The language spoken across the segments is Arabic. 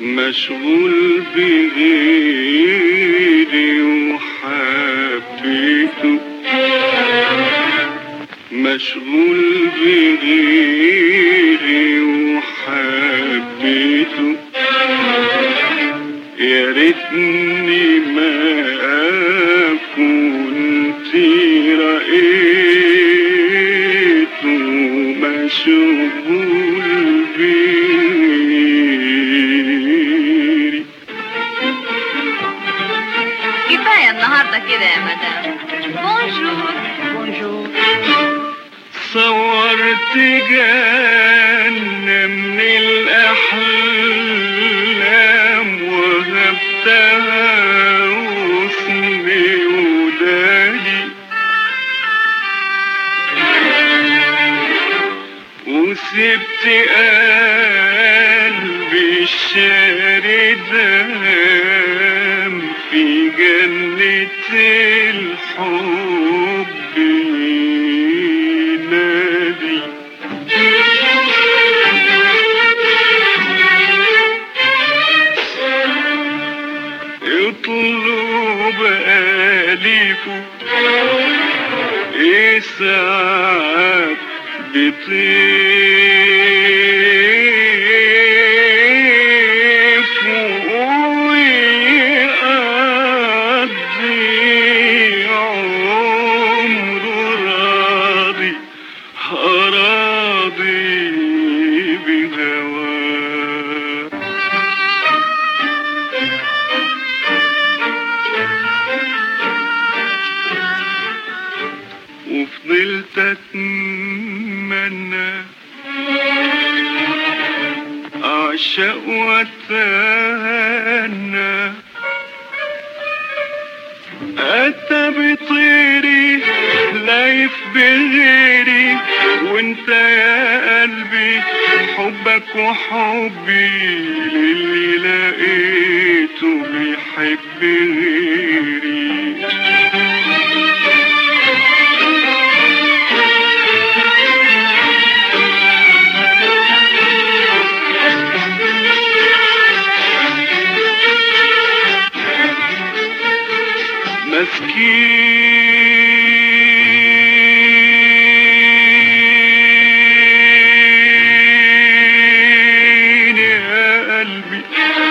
مشغول بغيري وحبيته، مشغول بغيري وحبيته، يا ريتني ما كنت رأيته مشغول بغيري. كفاية النهاردة كده يا مدام. بونجور. بونجور. صورت جنة من الأحلام وهبتها وصلي ودادي، وسبت قلبي الشاردان في جنة الحب ينادي. يطلب أليفه يسعد بطيف ويقضي عمره راضي راضي بهواه. وفضلت اتمنى اعشق واتهنى، اتى بطيري لايف بغيري، وانت يا قلبي حبك وحبي للي لقيته بيحب غيري. مسكين يا قلبي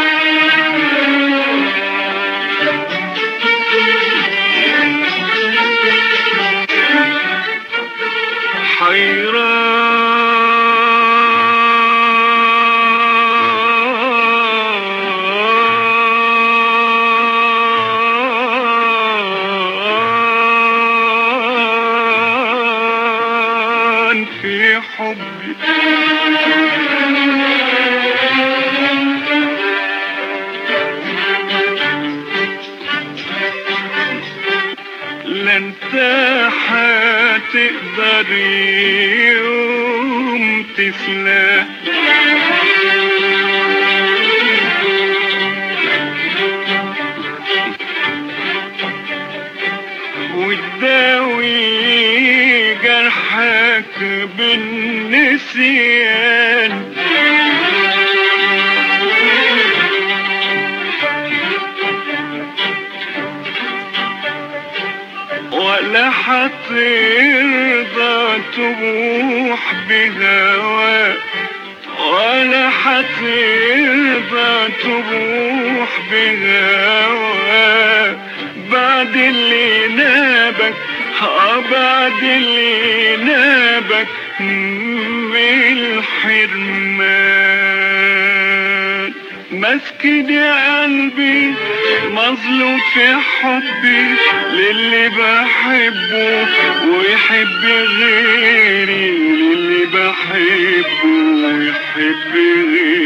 حيران في حبي. لا انت هتقدر يوم تسلى وتداوي جرحك بالنسيان، ولا حترضى تبوح بهواك، ولا حترضى تبوح بهواك بعد اللي نابك، بعد اللي نابك من الحرمان. مسكين يا قلبي مظلوم في حبي للي بحبه ويحب غيري، للي بحبه ويحب غيري.